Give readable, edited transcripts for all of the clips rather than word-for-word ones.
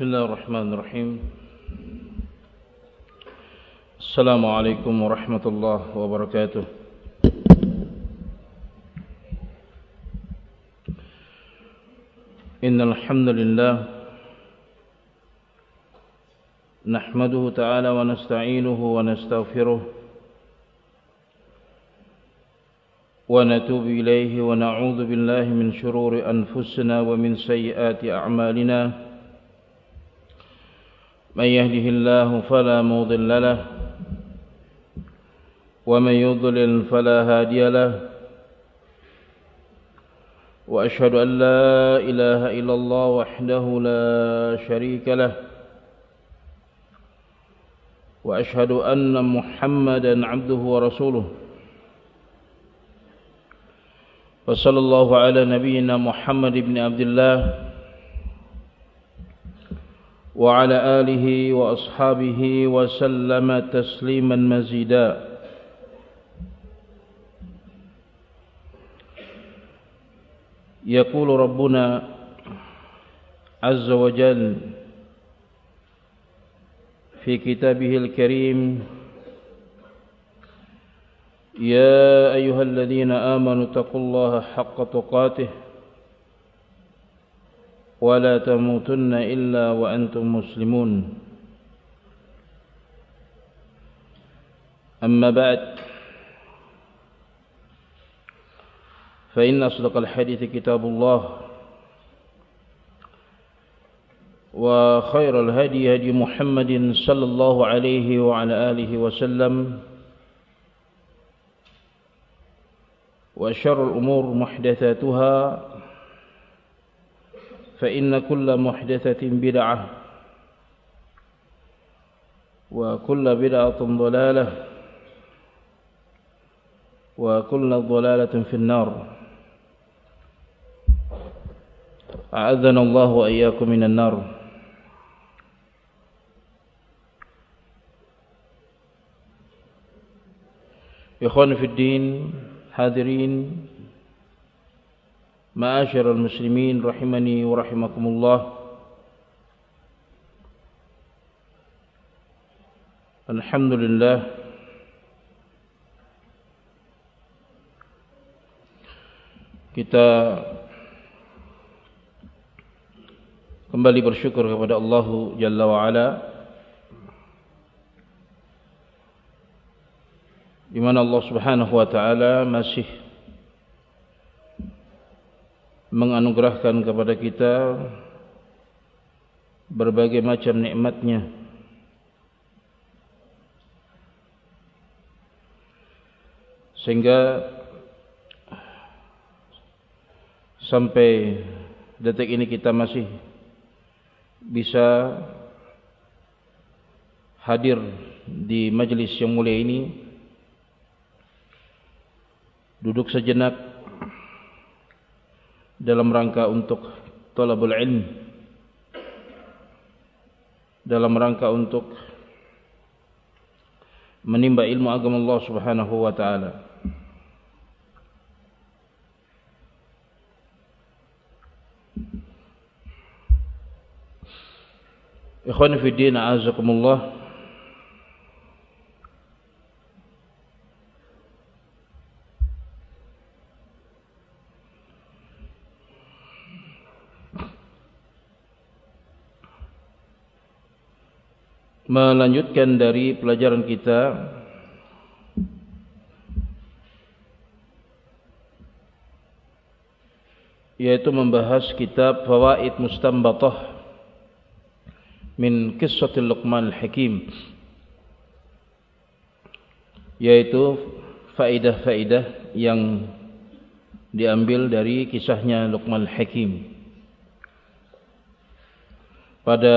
بسم الله الرحمن الرحيم. السلام عليكم ورحمة الله وبركاته. إن الحمد لله نحمده تعالى ونستعينه ونستغفره ونتوب إليه ونعوذ بالله من شرور أنفسنا ومن سيئات أعمالنا. من يهده الله فلا مضل له ومن يضلل فلا هادي له. وأشهد أن لا إله إلا الله وحده لا شريك له. وأشهد أن محمدا عبده ورسوله. وصلى الله على نبينا محمد بن عبد الله وعلى آله وأصحابه وسلم تسليما مزيدا. يقول ربنا عز وجل في كتابه الكريم: يا أيها الذين آمنوا اتقوا الله حق تقاته ولا تموتن إلا وأنتم مسلمون. أما بعد، فإن أصدق الحديث كتاب الله، وخير الهدي هدي محمد صلى الله عليه وعلى آله وسلم، وشر الأمور محدثاتها، فإن كل محدثة بدعة وكل بدعة ضلالة وكل ضلالة في النار. أعاذنا الله وإياكم من النار. إخوان في الدين، hadirin ma'asyiral muslimin rahimani wa rahimakumullah. Alhamdulillah, kita kembali bersyukur kepada Allah Jalla wa Ala, di mana Allah Subhanahu wa taala masih menganugerahkan kepada kita berbagai macam nikmat-Nya, sehingga sampai detik ini kita masih bisa hadir di majelis yang mulia ini, duduk sejenak dalam rangka untuk talabul ilm, dalam rangka untuk menimba ilmu agama Allah Subhanahu wa taala. Ikhwan fi din, a'azakumullah. Melanjutkan dari pelajaran kita yaitu membahas kitab Fawaid Mustanbatah min Qissatil Luqman Al-Hakim, yaitu faidah-faidah yang diambil dari kisahnya Luqman Al-Hakim. Pada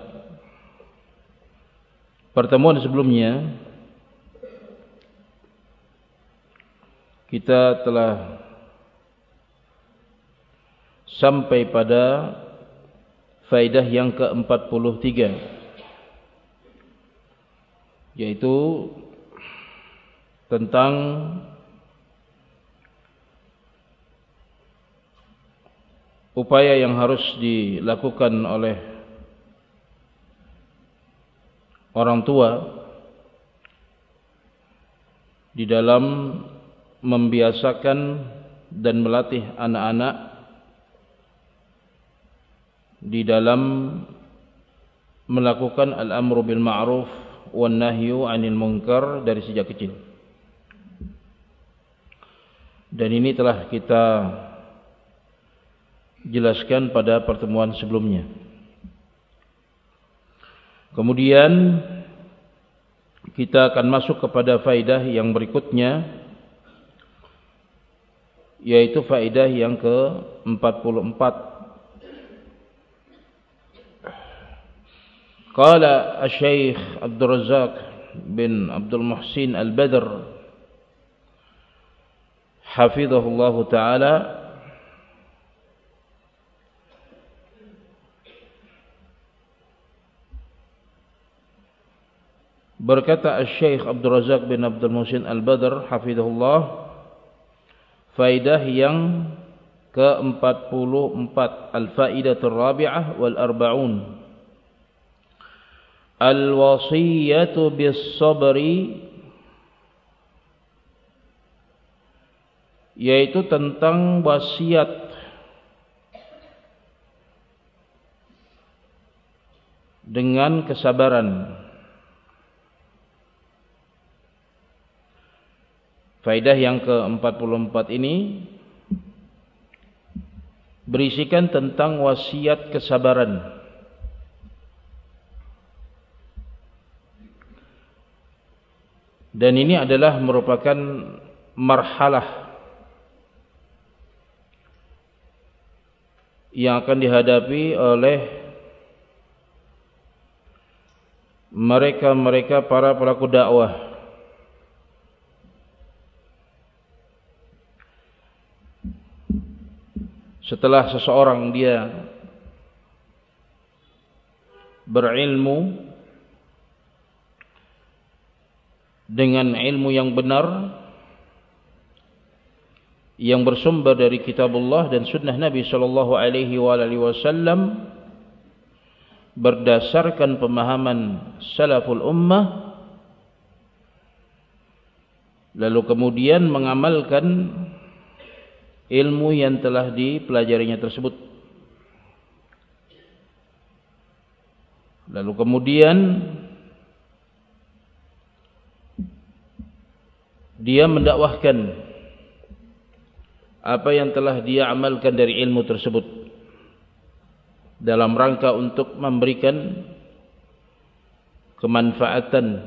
pertemuan sebelumnya kita telah sampai pada faedah yang ke-43, yaitu tentang upaya yang harus dilakukan oleh orang tua di dalam membiasakan dan melatih anak-anak di dalam melakukan al-amru bil ma'ruf wan nahyu 'anil munkar dari sejak kecil. Dan ini telah kita jelaskan pada pertemuan sebelumnya. Kemudian kita akan masuk kepada faedah yang berikutnya, yaitu faedah yang ke-44. Qala Asy-Syaikh Abdul Razzaq bin Abdul Muhsin Al-Badr hafizahullah taala, berkata Asy-Syaikh Abdul Razzaq bin Abdul Muhsin Al-Badr hafizahullah, faedah yang ke-44, al-faidatur rabi'ah wal arba'un, al-wasiyatu bis-sabri, yaitu tentang wasiat dengan kesabaran. Faedah yang ke-44 ini berisikan tentang wasiat kesabaran. Dan ini adalah merupakan marhalah yang akan dihadapi oleh mereka-mereka para pelaku dakwah setelah seseorang dia berilmu dengan ilmu yang benar yang bersumber dari kitabullah dan sunnah Nabi sallallahu alaihi wasallam berdasarkan pemahaman salaful ummah, lalu kemudian mengamalkan ilmu yang telah dipelajarinya tersebut, lalu kemudian dia mendakwahkan apa yang telah dia amalkan dari ilmu tersebut dalam rangka untuk memberikan kemanfaatan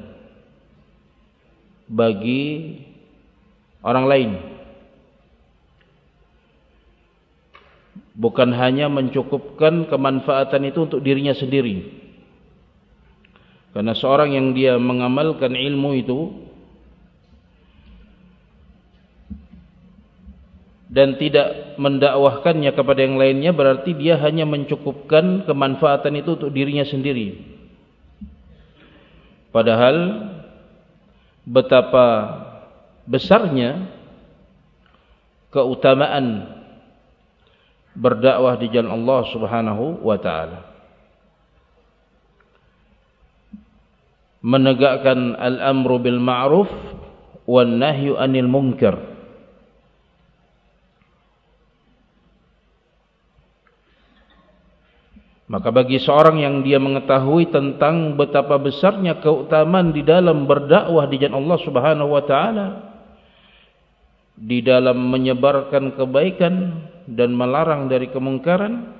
bagi orang lain, bukan hanya mencukupkan kemanfaatan itu untuk dirinya sendiri. Karena seorang yang dia mengamalkan ilmu itu dan tidak mendakwahkannya kepada yang lainnya, berarti dia hanya mencukupkan kemanfaatan itu untuk dirinya sendiri. Padahal betapa besarnya keutamaan berdakwah di jalan Allah Subhanahu wa taala. Menegakkan al-amru bil ma'ruf wan nahyu 'anil munkar. Maka bagi seorang yang dia mengetahui tentang betapa besarnya keutamaan di dalam berdakwah di jalan Allah Subhanahu wa taala, di dalam menyebarkan kebaikan dan melarang dari kemungkaran,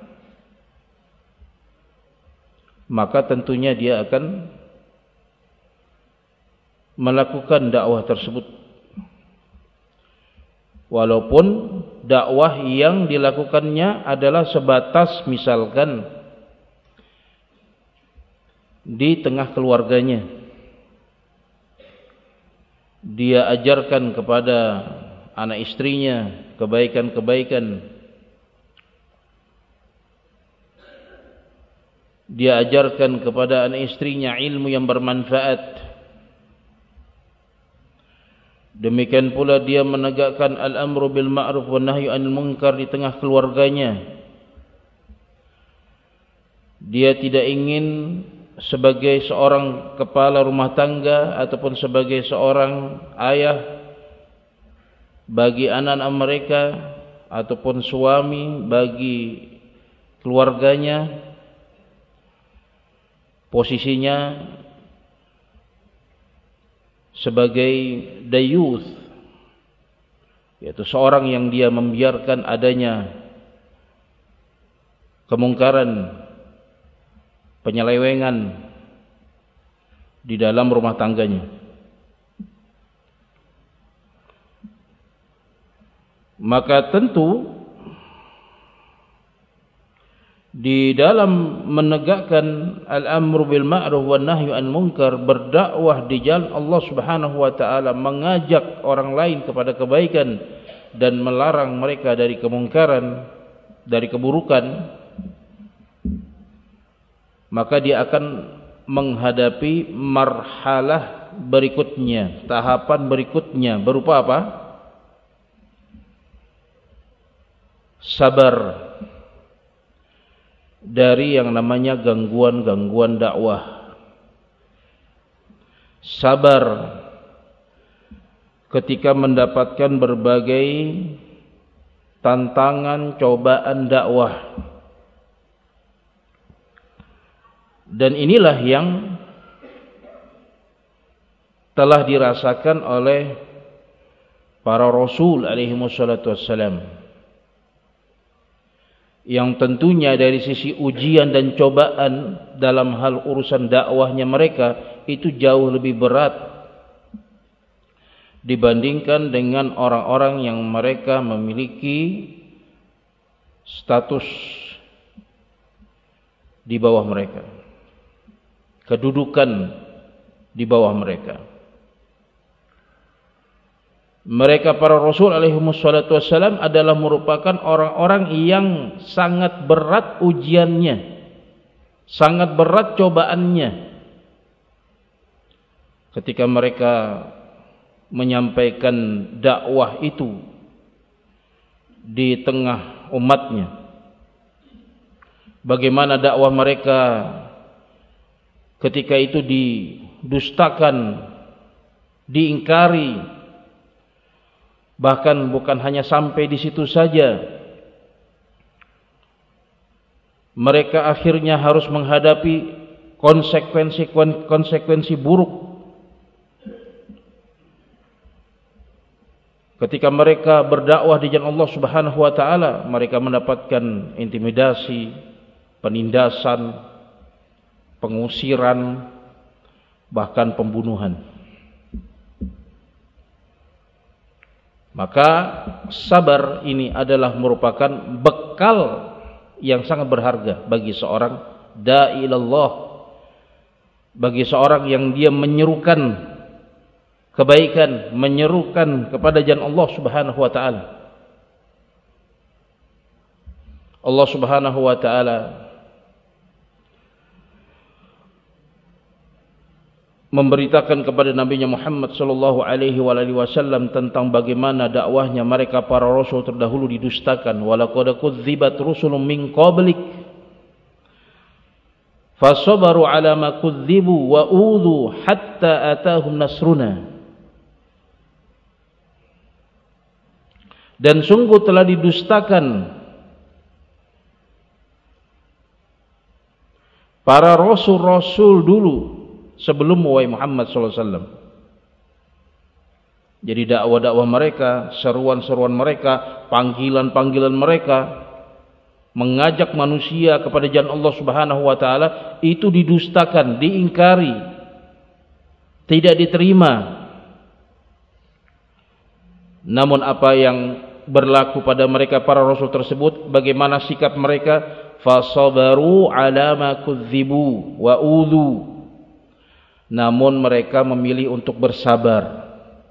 maka tentunya dia akan melakukan dakwah tersebut. Walaupun dakwah yang dilakukannya adalah sebatas misalkan di tengah keluarganya, dia ajarkan kepada anak istrinya kebaikan-kebaikan, dia ajarkan kepada anak istrinya ilmu yang bermanfaat. Demikian pula dia menegakkan al-amru bil ma'ruf wan nahyu 'anil munkar di tengah keluarganya. Dia tidak ingin sebagai seorang kepala rumah tangga ataupun sebagai seorang ayah bagi anak-anak mereka ataupun suami bagi keluarganya, posisinya sebagai dayuth, yaitu seorang yang dia membiarkan adanya kemungkaran, penyelewengan di dalam rumah tangganya. Maka tentu di dalam menegakkan al-amru bil ma'ruf wan nahyu an munkar, berdakwah di jalan Allah Subhanahu wa taala, mengajak orang lain kepada kebaikan dan melarang mereka dari kemungkaran, dari keburukan, maka dia akan menghadapi marhalah berikutnya, tahapan berikutnya, berupa apa? Sabar dari yang namanya gangguan-gangguan dakwah. Sabar ketika mendapatkan berbagai tantangan, cobaan dakwah. Dan inilah yang telah dirasakan oleh para rasul alaihi wassalatu wassalam, yang tentunya dari sisi ujian dan cobaan dalam hal urusan dakwahnya mereka itu jauh lebih berat dibandingkan dengan orang-orang yang mereka memiliki status di bawah mereka, kedudukan di bawah mereka. Mereka para Rasul alaihi wassalatu wassalam adalah merupakan orang-orang yang sangat berat ujiannya, sangat berat cobaannya. Ketika mereka menyampaikan dakwah itu di tengah umatnya, bagaimana dakwah mereka ketika itu didustakan, diingkari. Bahkan bukan hanya sampai di situ saja, mereka akhirnya harus menghadapi konsekuensi buruk. Ketika mereka berdakwah di jalan Allah Subhanahu wa taala, mereka mendapatkan intimidasi, penindasan, pengusiran, bahkan pembunuhan. Maka sabar ini adalah merupakan bekal yang sangat berharga bagi seorang da'i ilallah, bagi seorang yang dia menyerukan kebaikan, menyerukan kepada jalan Allah Subhanahu wa taala. Allah Subhanahu wa taala memberitakan kepada Nabi Muhammad sallallahu alaihi wasallam tentang bagaimana dakwahnya mereka para rasul terdahulu didustakan. Walaqad kudzibat rusulun min qablik fasabaru ala ma kudzibu wa udhu hatta atahum nasruna. Dan sungguh telah didustakan para rasul-rasul dulu sebelum Muhammad sallallahu alaihi wasallam. Jadi dakwah-dakwah mereka, seruan-seruan mereka, panggilan-panggilan mereka mengajak manusia kepada jalan Allah Subhanahu wa taala itu didustakan, diingkari, tidak diterima. Namun apa yang berlaku pada mereka para rasul tersebut, bagaimana sikap mereka? Fasabaru ala ma kudzibu wa udhu. Namun mereka memilih untuk bersabar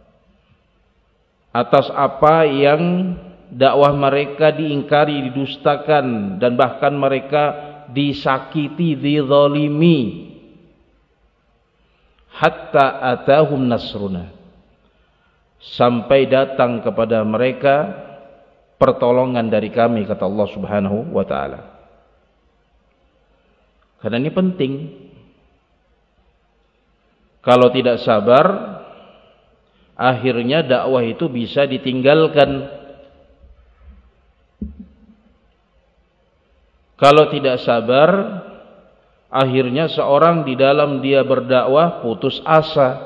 atas apa yang dakwah mereka diingkari, didustakan, dan bahkan mereka disakiti, dizalimi, hatta atahum nasruna, sampai datang kepada mereka pertolongan dari kami, kata Allah Subhanahu wa taala. Karena ini penting. Kalau tidak sabar, akhirnya dakwah itu bisa ditinggalkan. Kalau tidak sabar, akhirnya seorang di dalam dia berdakwah putus asa.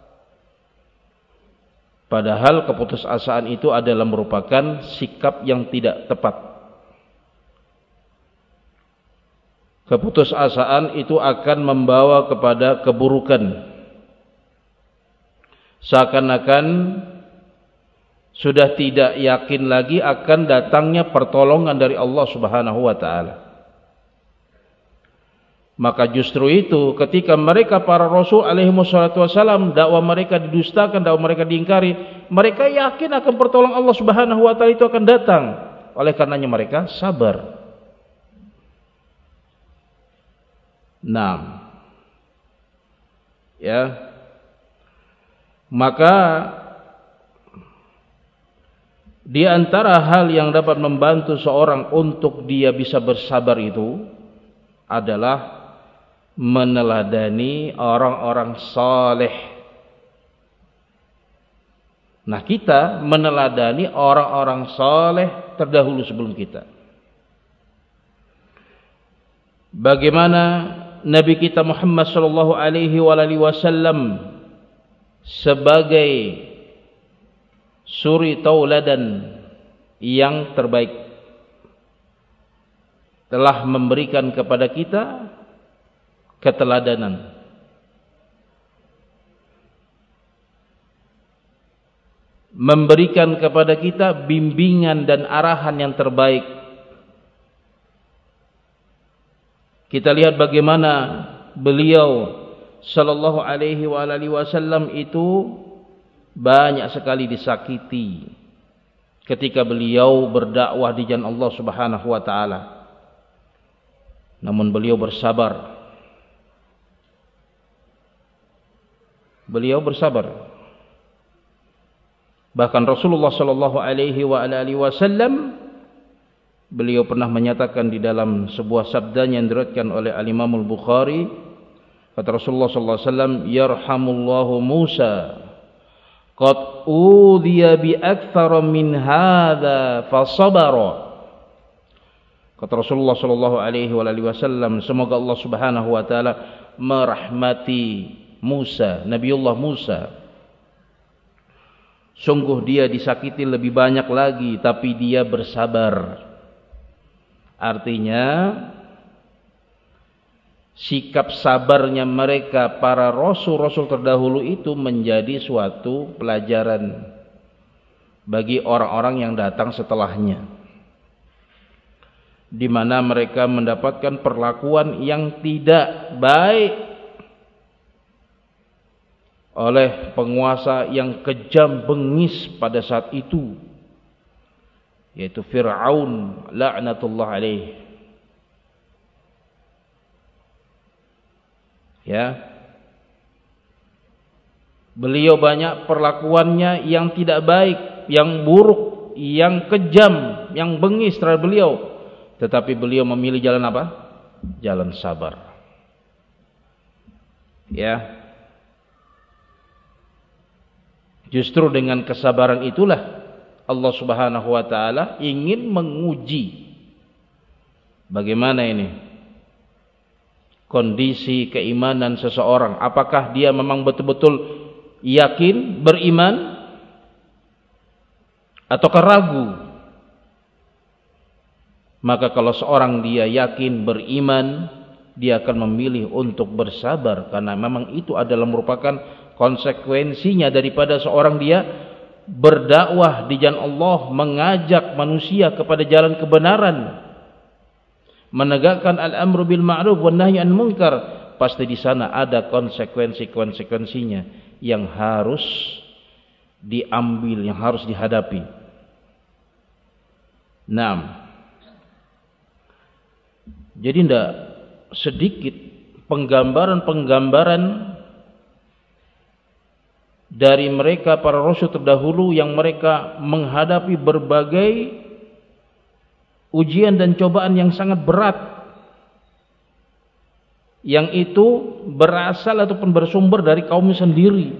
Padahal keputusasaan itu adalah merupakan sikap yang tidak tepat. Keputusasaan itu akan membawa kepada keburukan. Seakan-akan sudah tidak yakin lagi akan datangnya pertolongan dari Allah Subhanahu wa taala. Maka justru itu ketika mereka para rasul alaihi wassalatu wassalam dakwah mereka didustakan, dakwah mereka diingkari, mereka yakin akan pertolongan Allah Subhanahu wa taala itu akan datang. Oleh karenanya mereka sabar. Nah, ya, maka di antara hal yang dapat membantu seorang untuk dia bisa bersabar itu adalah meneladani orang-orang saleh. Nah, kita meneladani orang-orang saleh terdahulu sebelum kita. Bagaimana Nabi kita Muhammad sallallahu alaihi wasallam sebagai suri tauladan yang terbaik telah memberikan kepada kita keteladanan. Memberikan kepada kita bimbingan dan arahan yang terbaik. Kita lihat bagaimana beliau sallallahu alaihi wasallam itu banyak sekali disakiti ketika beliau berdakwah di jalan Allah Subhanahu wa taala. Namun beliau bersabar. Beliau bersabar. Bahkan Rasulullah sallallahu alaihi wasallam beliau pernah menyatakan di dalam sebuah sabdanya yang diriwayatkan oleh Al-Imam Al-Bukhari, kata Rasulullah sallallahu alaihi wasallam, "Yarhamullahu Musa, qad udhiya bi aktsara min hadza fa sabara." Kata Rasulullah sallallahu alaihi wasallam, semoga Allah Subhanahu wa taala merahmati Musa, Nabiullah Musa. Sungguh dia disakiti lebih banyak lagi tapi dia bersabar. Artinya sikap sabarnya mereka para rasul-rasul terdahulu itu menjadi suatu pelajaran bagi orang-orang yang datang setelahnya, di mana mereka mendapatkan perlakuan yang tidak baik oleh penguasa yang kejam bengis pada saat itu, yaitu Fir'aun la'natullah alaih. Ya, beliau banyak perlakuannya yang tidak baik, yang buruk, yang kejam, yang bengis terhadap beliau, tetapi beliau memilih jalan apa? Jalan sabar. Ya, justru dengan kesabaran itulah Allah Subhanahu wa taala ingin menguji bagaimana ini kondisi keimanan seseorang, apakah dia memang betul-betul yakin beriman ataukah ragu. Maka kalau seorang dia yakin beriman, dia akan memilih untuk bersabar karena memang itu adalah merupakan konsekuensinya daripada seorang dia berdakwah di jalan Allah, mengajak manusia kepada jalan kebenaran, menegakkan al-amru bil ma'ruf wan nahyi anil munkar. Pasti di sana ada konsekuensi-konsekuensinya yang harus diambil, yang harus dihadapi. Nah, jadi tidak sedikit penggambaran-penggambaran dari mereka para rasul terdahulu yang mereka menghadapi berbagai ujian dan cobaan yang sangat berat. yang itu berasal ataupun bersumber dari kaumnya sendiri.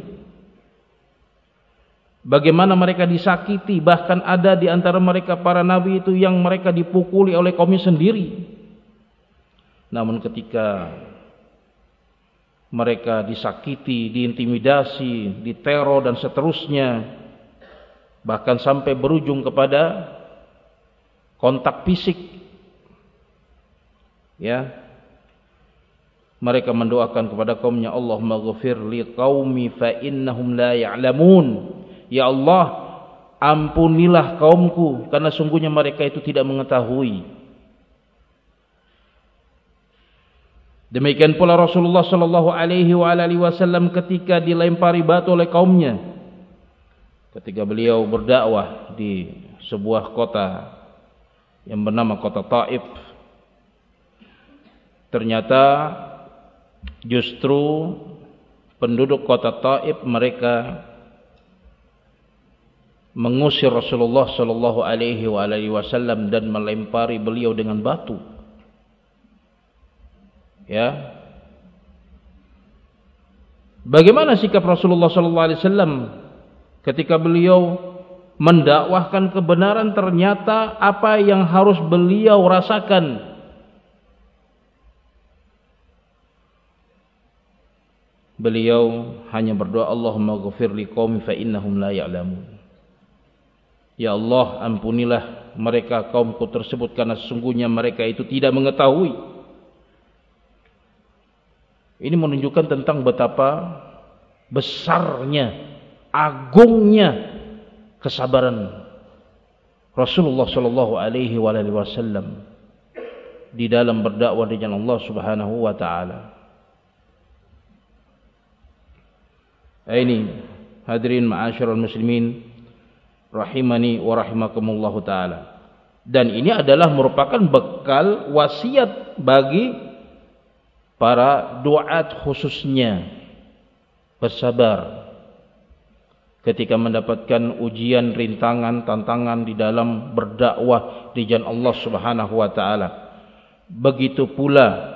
Bagaimana mereka disakiti, bahkan ada di antara mereka para nabi itu yang mereka dipukuli oleh kaumnya sendiri. Namun ketika mereka disakiti, diintimidasi, diteror dan seterusnya, bahkan sampai berujung kepada kontak fisik, ya, mereka mendoakan kepada kaumnya, Allahumma ghfir li qaumi fa innahum la ya'lamun. Ya Allah, ampunilah kaumku karena sungguhnya mereka itu tidak mengetahui. Demikian pula Rasulullah sallallahu alaihi wasallam ketika dilempari batu oleh kaumnya, ketika beliau berdakwah di sebuah kota yang bernama kota Taif. Ternyata justru penduduk kota Taif mereka mengusir Rasulullah sallallahu alaihi wasallam dan melempari beliau dengan batu. Ya. Bagaimana sikap Rasulullah sallallahu alaihi wasallam ketika beliau mendakwahkan kebenaran? Ternyata apa yang harus beliau rasakan, beliau hanya berdoa, Allahumma ghfir li qaumi fa innahum la ya'lamun. Ya Allah, ampunilah mereka kaumku tersebut karena sesungguhnya mereka itu tidak mengetahui. Ini menunjukkan tentang betapa besarnya, agungnya kesabaran Rasulullah sallallahu alaihi wasallam di dalam berdakwah di jalan Allah Subhanahu wa taala. Ini hadirin ma'asyiral muslimin rahimani wa rahimakumullahu taala. Dan ini adalah merupakan bekal wasiat bagi para duat, khususnya bersabar ketika mendapatkan ujian, rintangan, tantangan di dalam berdakwah di jalan Allah Subhanahu wa taala. Begitu pula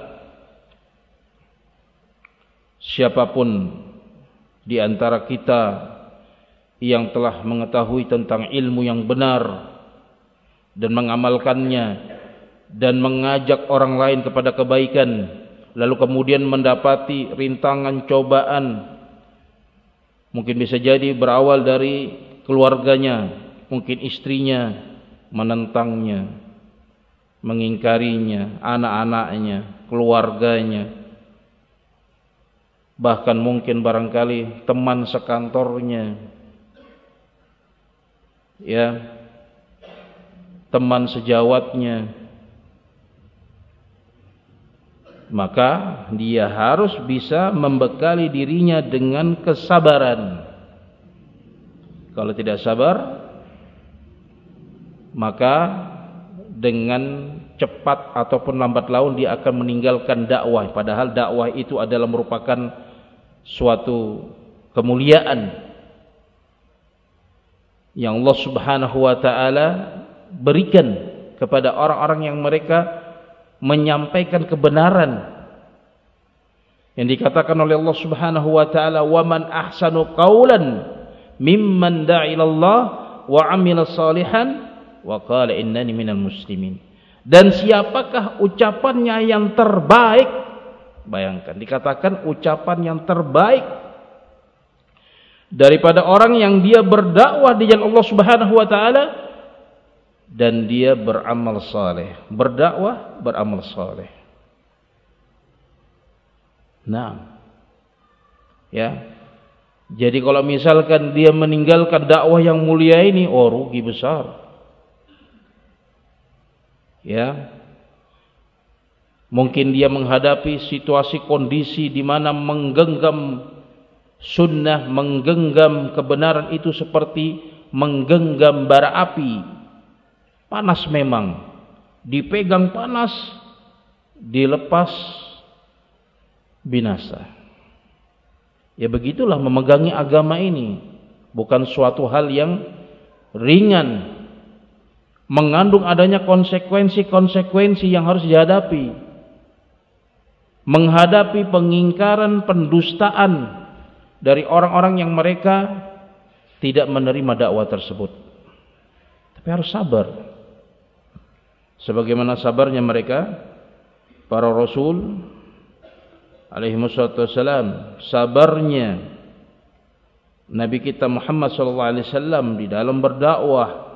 siapapun di antara kita yang telah mengetahui tentang ilmu yang benar dan mengamalkannya dan mengajak orang lain kepada kebaikan, lalu kemudian mendapati rintangan, cobaan, mungkin bisa jadi berawal dari keluarganya, mungkin istrinya menentangnya, mengingkarinya, anak-anaknya, keluarganya, bahkan mungkin barangkali teman sekantornya, ya, teman sejawatnya, maka dia harus bisa membekali dirinya dengan kesabaran. Kalau tidak sabar, maka dengan cepat ataupun lambat laun dia akan meninggalkan dakwah, padahal dakwah itu adalah merupakan suatu kemuliaan yang Allah Subhanahu wa taala berikan kepada orang-orang yang mereka menyampaikan kebenaran. Yang dikatakan oleh Allah Subhanahu wa taala, "Wa man ahsanu qawlan mimman da'a ilallah wa 'amila shalihan wa qala innani minal muslimin." Dan siapakah ucapannya yang terbaik? Bayangkan, dikatakan ucapan yang terbaik daripada orang yang dia berdakwah di jalan Allah Subhanahu wa taala dan dia beramal saleh, berdakwah, beramal saleh. Nah, ya. Jadi kalau misalkan dia meninggalkan dakwah yang mulia ini, oh rugi besar. Ya. Mungkin dia menghadapi situasi kondisi di mana menggenggam sunnah, menggenggam kebenaran itu seperti menggenggam bara api. Panas memang, dipegang panas, dilepas binasa. Ya begitulah memegangi agama ini, bukan suatu hal yang ringan, mengandung adanya konsekuensi-konsekuensi yang harus dihadapi. menghadapi pengingkaran, pendustaan dari orang-orang yang mereka tidak menerima dakwah tersebut. Tapi harus sabar. Sebagaimana sabarnya mereka, para Rasul alaihi wassalam, sabarnya Nabi kita Muhammad sallallahu alaihi wasallam di dalam berdakwah.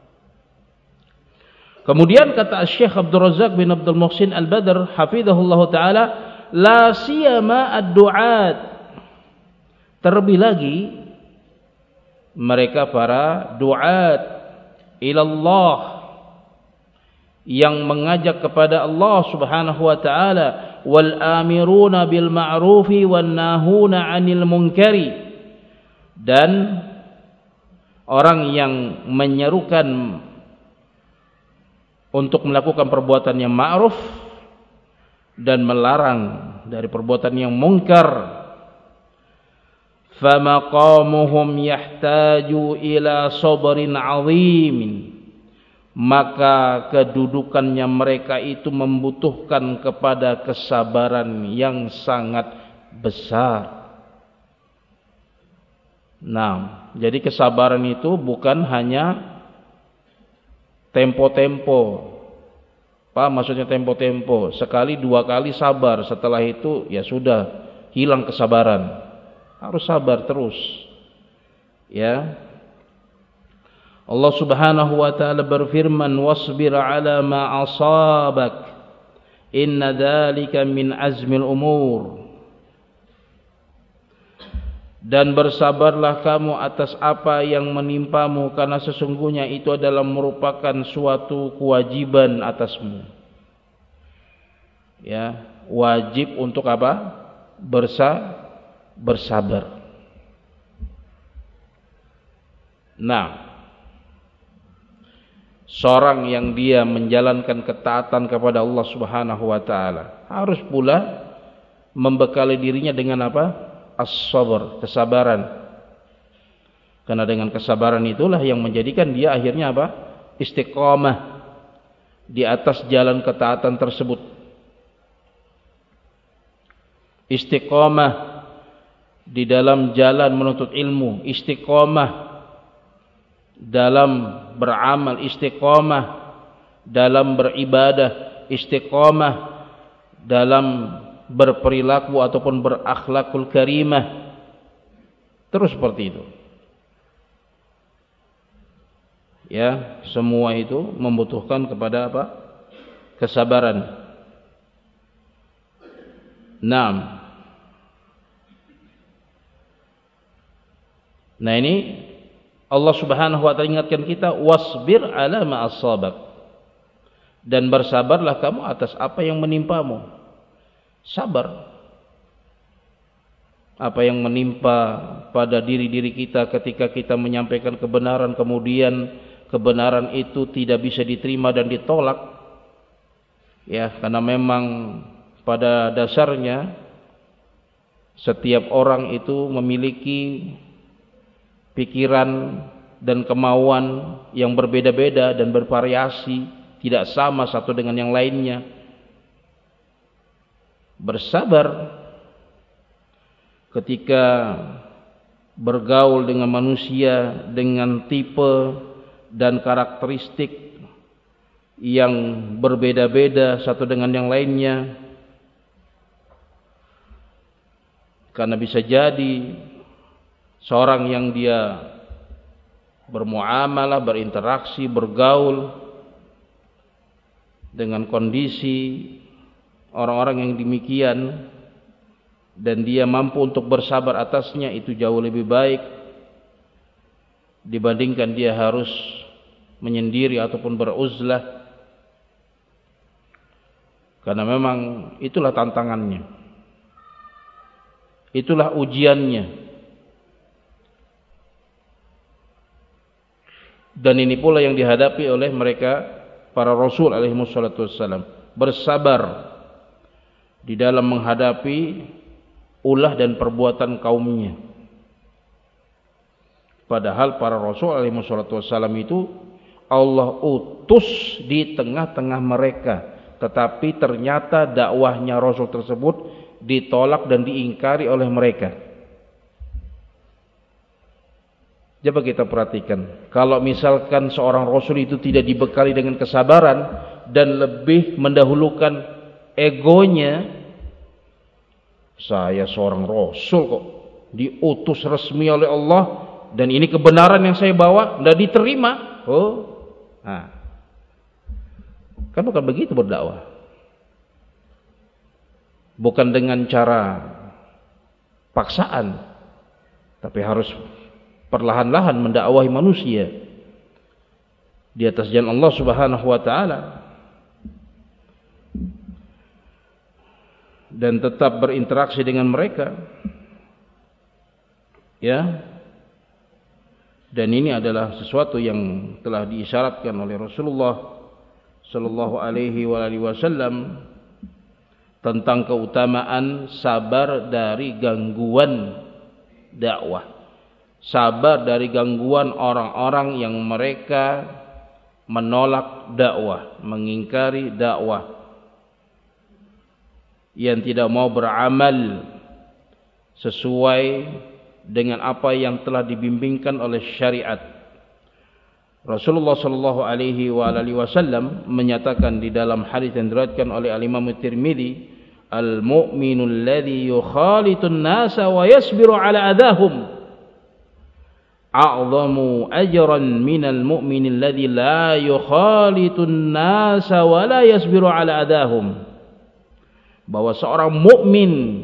Kemudian kata Syekh Abdul Razak bin Abdul Muhsin Al-Badr hafizahullah taala, la siyama ad-du'at, terlebih lagi mereka para du'at ilallah yang mengajak kepada Allah Subhanahu wa taala, wal amiruna bil ma'rufi wan nahuna 'anil munkari, dan orang yang menyerukan untuk melakukan perbuatan yang ma'ruf dan melarang dari perbuatan yang munkar. Famaqamuhum yahtaju ila sabrin 'azimin, maka kedudukannya mereka itu membutuhkan kepada kesabaran yang sangat besar. Nah, jadi kesabaran itu bukan hanya tempo-tempo. Apa maksudnya tempo-tempo? Sekali dua kali sabar, setelah itu ya sudah hilang kesabaran. Harus sabar terus. Ya. Allah Subhanahu wa taala berfirman, "Wasbir 'ala ma asabak. Inna dzalika min azmil umur." Dan bersabarlah kamu atas apa yang menimpamu, karena sesungguhnya itu adalah merupakan suatu kewajiban atasmu. Ya, wajib untuk apa? Bersabar. Nah, seorang yang dia menjalankan ketaatan kepada Allah Subhanahu wa taala harus pula membekali dirinya dengan apa? As-sabr, kesabaran. Karena dengan kesabaran itulah yang menjadikan dia akhirnya apa? Istiqamah di atas jalan ketaatan tersebut. Istiqamah di dalam jalan menuntut ilmu, istiqamah dalam beramal, istiqamah dalam beribadah, istiqamah dalam berperilaku ataupun berakhlakul karimah. Terus seperti itu. Ya, semua itu membutuhkan kepada apa? Kesabaran. Naam. Nah, ini Allah Subhanahu wa taala ingatkan kita, wasbir 'ala ma asabak. Dan bersabarlah kamu atas apa yang menimpamu. Sabar. Apa yang menimpa pada diri-diri kita ketika kita menyampaikan kebenaran, kemudian kebenaran itu tidak bisa diterima dan ditolak, ya, karena memang pada dasarnya setiap orang itu memiliki pikiran dan kemauan yang berbeda-beda dan bervariasi, tidak sama satu dengan yang lainnya. Bersabar ketika bergaul dengan manusia dengan tipe dan karakteristik yang berbeda-beda satu dengan yang lainnya, karena bisa jadi seorang yang dia bermuamalah, berinteraksi, bergaul dengan kondisi orang-orang yang demikian dan dia mampu untuk bersabar atasnya, itu jauh lebih baik dibandingkan dia harus menyendiri ataupun beruzlah, karena memang itulah tantangannya, itulah ujiannya. Dan ini pula yang dihadapi oleh mereka para Rasul alaihi wassalatu wassalam, bersabar di dalam menghadapi ulah dan perbuatan kaumnya. Padahal para Rasul alaihi wassalatu wassalam itu Allah utus di tengah-tengah mereka tetapi ternyata dakwahnya Rasul tersebut ditolak dan diingkari oleh mereka. Coba kita perhatikan, kalau misalkan seorang Rasul itu tidak dibekali dengan kesabaran dan lebih mendahulukan egonya, saya seorang Rasul kok, diutus resmi oleh Allah, dan ini kebenaran yang saya bawa tidak diterima. Kan bukan begitu berdakwah. Bukan dengan cara paksaan, tapi harus perlahan-lahan mendakwahi manusia di atas jalan Allah Subhanahu wa taala, dan tetap berinteraksi dengan mereka. Ya. Dan ini adalah sesuatu yang telah diisyaratkan oleh Rasulullah sallallahu alaihi wasallam tentang keutamaan sabar dari gangguan dakwah. Sabar dari gangguan orang-orang yang mereka menolak dakwah, mengingkari dakwah, yang tidak mau beramal sesuai dengan apa yang telah dibimbingkan oleh syariat. Rasulullah sallallahu alaihi wasallam menyatakan di dalam hadis yang diriwayatkan oleh Al-Imam Tirmidzi, al-mu'minul ladzi yukhalitun nasa wa yasbiru ala adahum a'zamu ajran minal mu'minil ladzi la yukhalitun nasa wa la yasbiru ala adahum. Bahwa seorang mukmin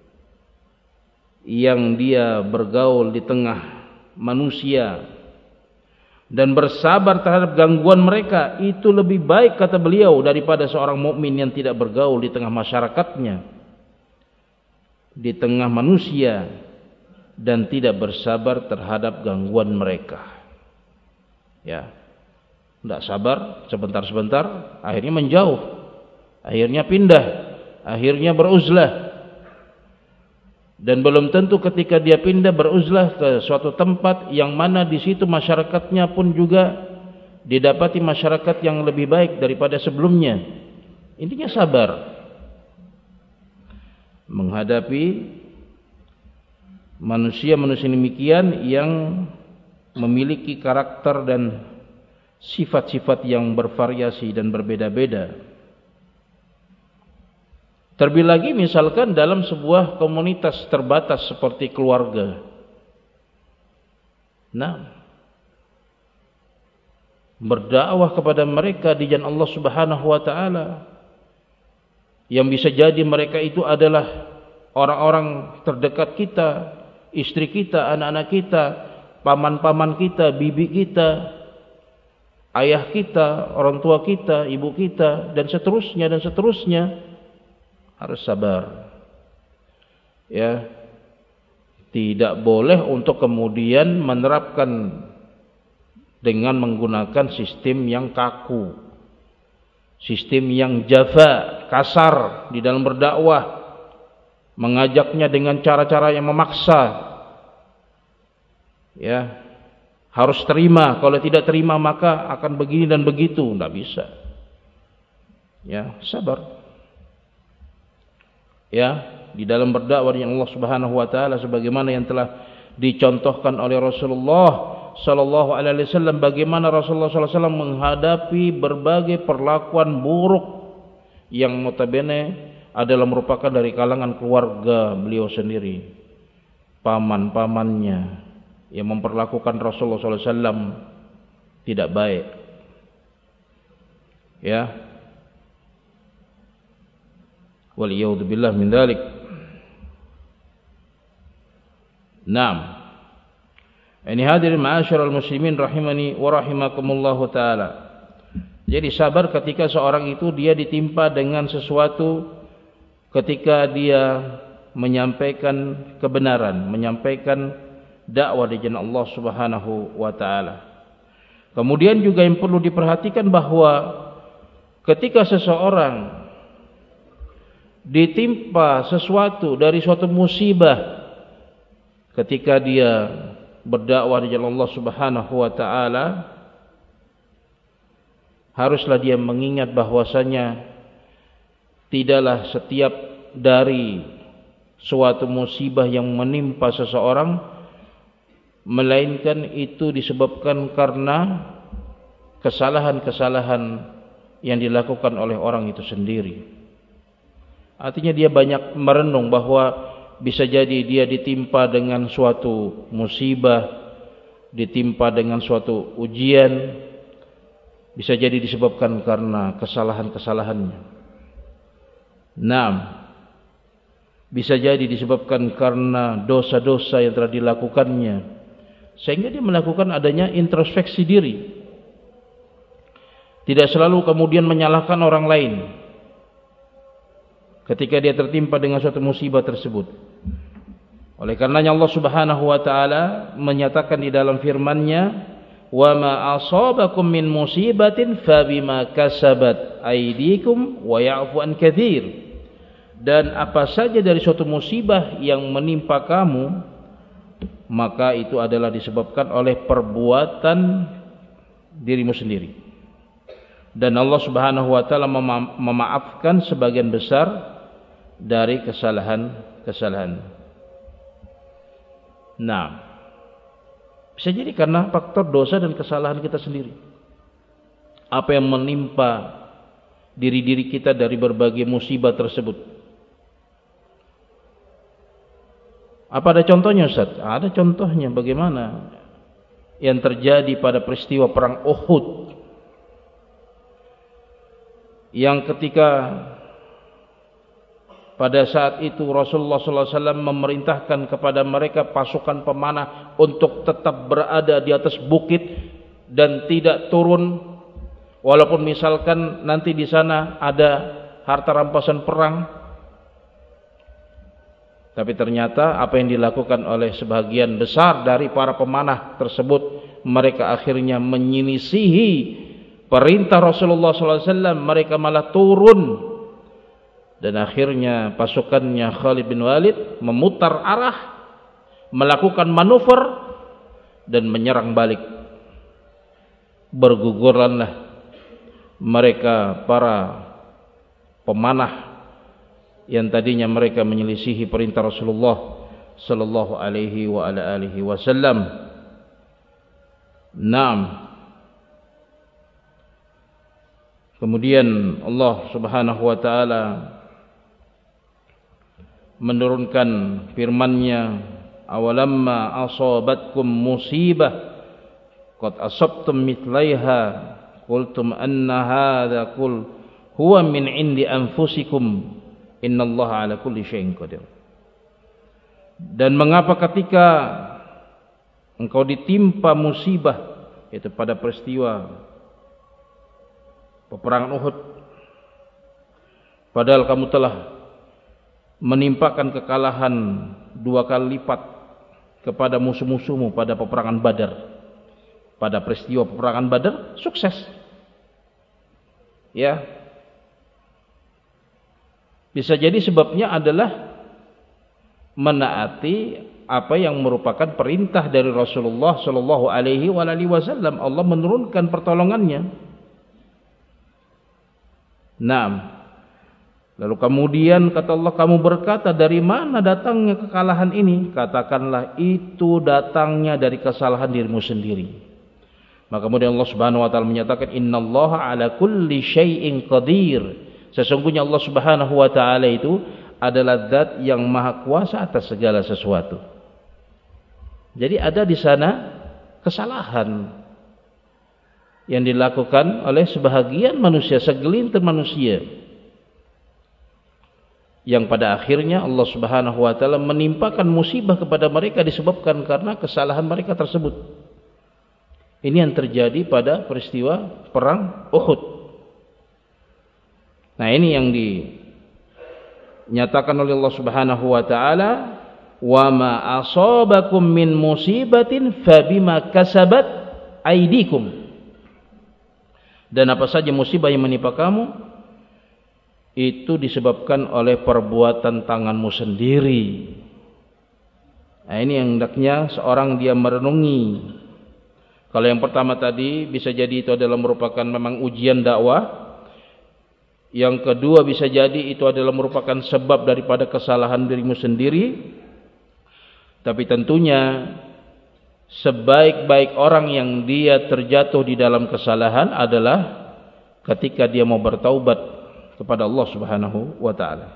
yang dia bergaul di tengah manusia dan bersabar terhadap gangguan mereka, itu lebih baik, kata beliau, daripada seorang mukmin yang tidak bergaul di tengah masyarakatnya, di tengah manusia, dan tidak bersabar terhadap gangguan mereka. Ya, tidak sabar, sebentar-sebentar, akhirnya menjauh, akhirnya pindah, akhirnya beruzlah. Dan belum tentu ketika dia pindah beruzlah ke suatu tempat yang mana di situ masyarakatnya pun juga didapati masyarakat yang lebih baik daripada sebelumnya. Intinya sabar menghadapi manusia-manusia demikian yang memiliki karakter dan sifat-sifat yang bervariasi dan berbeda-beda. Terlebih lagi misalkan dalam sebuah komunitas terbatas seperti keluarga. Nah, berdakwah kepada mereka di jalan Allah Subhanahu wa taala, yang bisa jadi mereka itu adalah orang-orang terdekat kita, istri kita, anak-anak kita, paman-paman kita, bibi kita, ayah kita, orang tua kita, ibu kita, dan seterusnya. Harus sabar. Ya. Tidak boleh untuk kemudian menerapkan dengan menggunakan sistem yang kaku, sistem yang jafa, kasar di dalam berdakwah, mengajaknya dengan cara-cara yang memaksa. Ya, harus terima, kalau tidak terima maka akan begini dan begitu, tidak bisa. Ya, sabar. Ya, di dalam berdakwah dengan Allah Subhanahu wa taala, sebagaimana yang telah dicontohkan oleh Rasulullah sallallahu alaihi wasallam, bagaimana Rasulullah sallallahu alaihi wasallam menghadapi berbagai perlakuan buruk yang notabene adalah merupakan dari kalangan keluarga beliau sendiri, paman-pamannya yang memperlakukan Rasulullah sallallahu alaihi wasallam tidak baik. Ya, waliyadzubillah min dzalik. Naam. Ini hadirin ma'asyiral muslimin rahimani wa rahimakumullahu taala. Jadi sabar ketika seorang itu dia ditimpa dengan sesuatu, ketika dia menyampaikan kebenaran, menyampaikan dakwah di jalan Allah Subhanahu wa taala. Kemudian juga yang perlu diperhatikan bahwa ketika seseorang ditimpa sesuatu dari suatu musibah, ketika dia berdakwah di jalan Allah Subhanahu wa taala, haruslah dia mengingat bahwasanya tidaklah setiap dari suatu musibah yang menimpa seseorang melainkan itu disebabkan karena kesalahan-kesalahan yang dilakukan oleh orang itu sendiri. Artinya dia banyak merenung bahwa bisa jadi dia ditimpa dengan suatu musibah, ditimpa dengan suatu ujian, bisa jadi disebabkan karena kesalahan-kesalahannya. Bisa jadi disebabkan karena dosa-dosa yang telah dilakukannya, sehingga dia melakukan adanya introspeksi diri. Tidak selalu kemudian menyalahkan orang lain ketika dia tertimpa dengan suatu musibah tersebut. Oleh karenanya Allah Subhanahu wa taala menyatakan di dalam firman-Nya, "Wa ma asabakum min musibatin fabima kasabat aydikum wa ya'fu an katsir." Dan apa saja dari suatu musibah yang menimpa kamu, maka itu adalah disebabkan oleh perbuatan dirimu sendiri. Dan Allah Subhanahu wa taala memaafkan sebagian besar dari kesalahan-kesalahan. Bisa jadi karena faktor dosa dan kesalahan kita sendiri. Apa yang menimpa diri-diri kita dari berbagai musibah tersebut. Apa ada contohnya, Ustaz? Ada contohnya. Bagaimana yang terjadi pada peristiwa perang Uhud, yang ketika pada saat itu Rasulullah SAW memerintahkan kepada mereka pasukan pemanah untuk tetap berada di atas bukit dan tidak turun, walaupun misalkan nanti di sana ada harta rampasan perang. Tapi ternyata apa yang dilakukan oleh sebagian besar dari para pemanah tersebut, mereka akhirnya menyelisihi perintah Rasulullah SAW. Mereka malah turun, dan akhirnya pasukannya Khalid bin Walid memutar arah, melakukan manuver dan menyerang balik. Bergugurlanlah mereka para pemanah yang tadinya mereka menyelisihi perintah Rasulullah sallallahu alaihi wa ala alihi wasallam. Kemudian Allah Subhanahu wa taala menurunkan firman-Nya, awalamma asabatkum musibah qad asabtum mithlaiha qultum anna hadza qul huwa min indi anfusikum innallaha ala kulli syai'in qadir. Dan mengapa ketika engkau ditimpa musibah, itu pada peristiwa peperangan Uhud, padahal kamu telah menimpakan kekalahan 2 kali lipat kepada musuh-musuhmu pada peperangan Badar. Pada peristiwa peperangan Badar sukses, ya. Bisa jadi sebabnya adalah menaati apa yang merupakan perintah dari Rasulullah sallallahu alaihi wasallam. Allah menurunkan pertolongannya. Lalu kemudian kata Allah, kamu berkata, dari mana datangnya kekalahan ini? Katakanlah, itu datangnya dari kesalahan dirimu sendiri. Maka kemudian Allah Subhanahu wa taala menyatakan, innallaha ala kulli syai'in qadir. Sesungguhnya Allah Subhanahu wa taala itu adalah zat yang maha kuasa atas segala sesuatu. Jadi ada di sana kesalahan yang dilakukan oleh sebahagian manusia, segelintir manusia, yang pada akhirnya Allah Subhanahu wa taala menimpakan musibah kepada mereka disebabkan karena kesalahan mereka tersebut. Ini yang terjadi pada peristiwa perang Uhud. Nah, ini yang dinyatakan oleh Allah Subhanahu wa taala, wa ma asabakum min musibatin fabima kasabat aydikum. Dan apa saja musibah yang menimpa kamu itu disebabkan oleh perbuatan tanganmu sendiri. Nah, ini yang hendaknya seorang dia merenungi. Kalau yang pertama tadi bisa jadi itu adalah merupakan memang ujian dakwah, Yang kedua, bisa jadi itu adalah merupakan sebab daripada kesalahan dirimu sendiri. Tapi tentunya sebaik-baik orang yang dia terjatuh di dalam kesalahan adalah ketika dia mau bertaubat kepada Allah Subhanahu wa taala.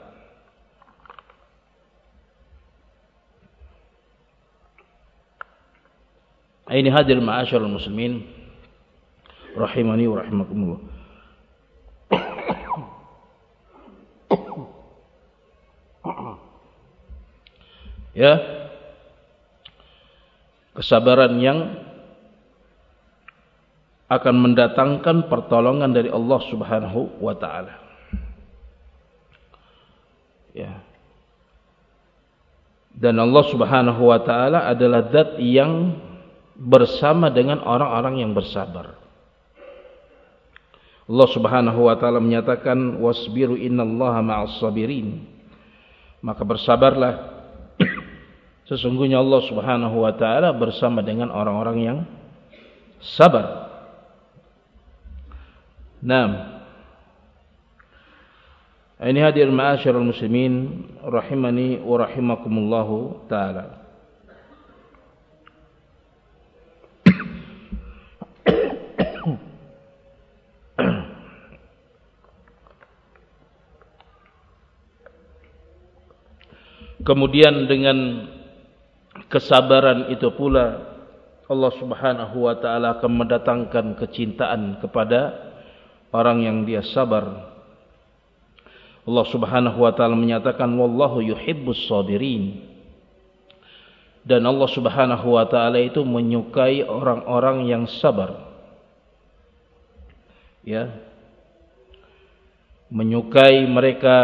Ini hadir ma'asyarul muslimin rahimani wa rahimakumullah. Ya, kesabaran yang akan mendatangkan pertolongan dari Allah Subhanahu wa taala. Ya. Dan Allah Subhanahu wa taala adalah zat yang bersama dengan orang-orang yang bersabar. Allah Subhanahu wa taala menyatakan wasbiru innallaha ma'as sabirin. Maka bersabarlah, sesungguhnya Allah Subhanahu wa taala bersama dengan orang-orang yang sabar. Naam. Ini hadir ma'asyiral muslimin rahimani wa rahimakumullahu taala. Kemudian dengan kesabaran itu pula Allah Subhanahu wa taala akan mendatangkan kecintaan kepada orang yang dia sabar. Allah Subhanahu wa taala menyatakan wallahu yuhibbus sabirin. Dan Allah Subhanahu wa taala itu menyukai orang-orang yang sabar. Ya. Menyukai mereka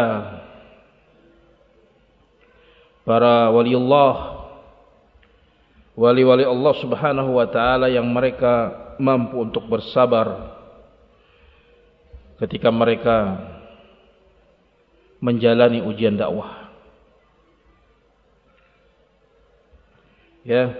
para waliullah, wali-wali Allah Subhanahu wa taala yang mereka mampu untuk bersabar ketika mereka menjalani ujian dakwah. Ya.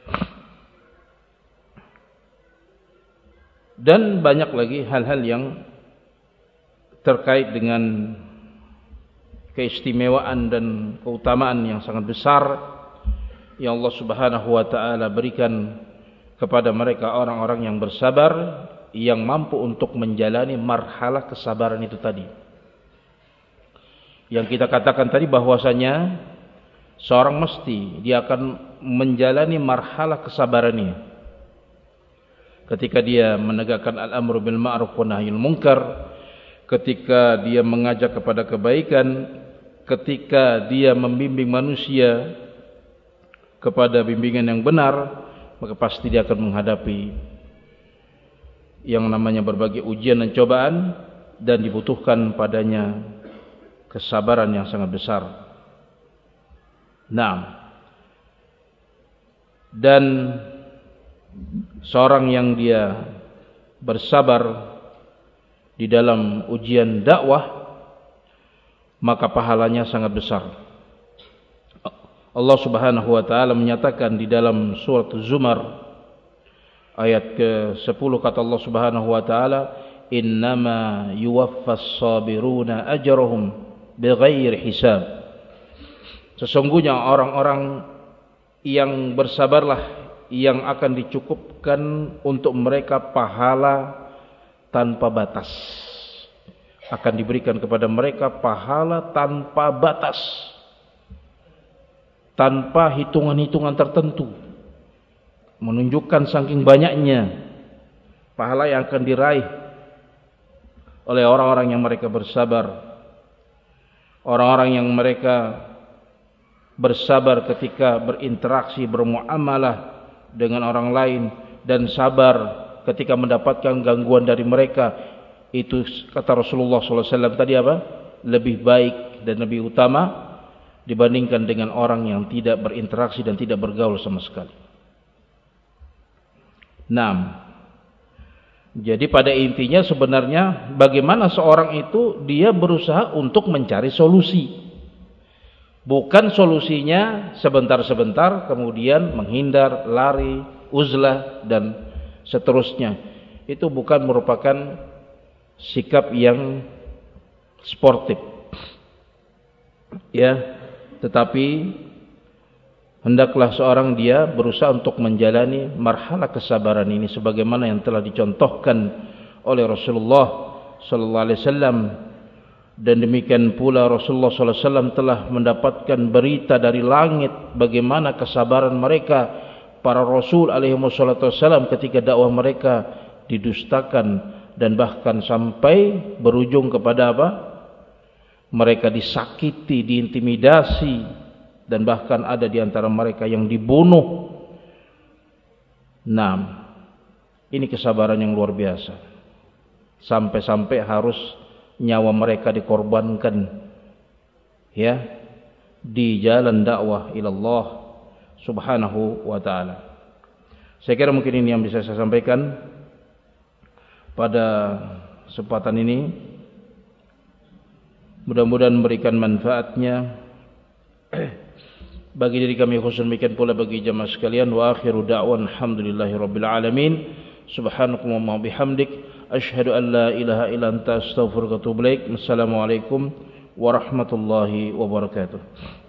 Dan banyak lagi hal-hal yang terkait dengan keistimewaan dan keutamaan yang sangat besar yang Allah Subhanahu wa taala berikan kepada mereka orang-orang yang bersabar, yang mampu untuk menjalani marhalah kesabaran itu tadi. Yang kita katakan tadi bahwasanya seorang mesti dia akan menjalani marhalah kesabarannya ketika dia menegakkan al-amru bil ma'ruf wa nahyil munkar, ketika dia mengajak kepada kebaikan, ketika dia membimbing manusia kepada bimbingan yang benar, maka pasti dia akan menghadapi yang namanya berbagai ujian dan cobaan, dan dibutuhkan padanya kesabaran yang sangat besar. Nah, dan seorang yang dia bersabar di dalam ujian dakwah, maka pahalanya sangat besar. Allah Subhanahu wa taala menyatakan di dalam surat Az-Zumar ayat ke-10, kata Allah Subhanahu wa taala, innama yuwaffas sabiruna ajrahum bighairi hisab. Sesungguhnya orang-orang yang bersabarlah yang akan dicukupkan untuk mereka pahala tanpa batas. Akan diberikan kepada mereka pahala tanpa batas, tanpa hitungan-hitungan tertentu, menunjukkan saking banyaknya pahala yang akan diraih oleh orang-orang yang mereka bersabar, orang-orang yang mereka bersabar ketika berinteraksi, bermuamalah dengan orang lain, dan sabar ketika mendapatkan gangguan dari mereka. Itu kata Rasulullah SAW tadi apa? Lebih baik dan lebih utama dibandingkan dengan orang yang tidak berinteraksi dan tidak bergaul sama sekali. 6. Jadi pada intinya sebenarnya bagaimana seorang itu dia berusaha untuk mencari solusi. Bukan solusinya sebentar-sebentar kemudian menghindar, lari, uzlah dan seterusnya. Itu bukan merupakan sikap yang sportif. Ya, tetapi hendaklah seorang dia berusaha untuk menjalani marhalah kesabaran ini sebagaimana yang telah dicontohkan oleh Rasulullah sallallahu alaihi wasallam, dan demikian pula Rasulullah sallallahu alaihi wasallam telah mendapatkan berita dari langit bagaimana kesabaran mereka para rasul alaihi wasallam ketika dakwah mereka didustakan dan bahkan sampai berujung kepada apa? Mereka disakiti, diintimidasi, dan bahkan ada di antara mereka yang dibunuh. Nah, ini kesabaran yang luar biasa. Sampai-sampai harus nyawa mereka dikorbankan, ya, di jalan dakwah ilallah subhanahu wa ta'ala. Saya kira mungkin ini yang bisa saya sampaikan pada kesempatan ini. Mudah-mudahan memberikan manfaatnya bagi diri kami khusus, demikian pula bagi jamaah sekalian. Wa akhiru da'wan alhamdulillahirabbil alamin. Subhanakallahumma bihamdik asyhadu an la ilaha illa anta astaghfiruka wa atubu ilaik. Assalamualaikum warahmatullahi wabarakatuh.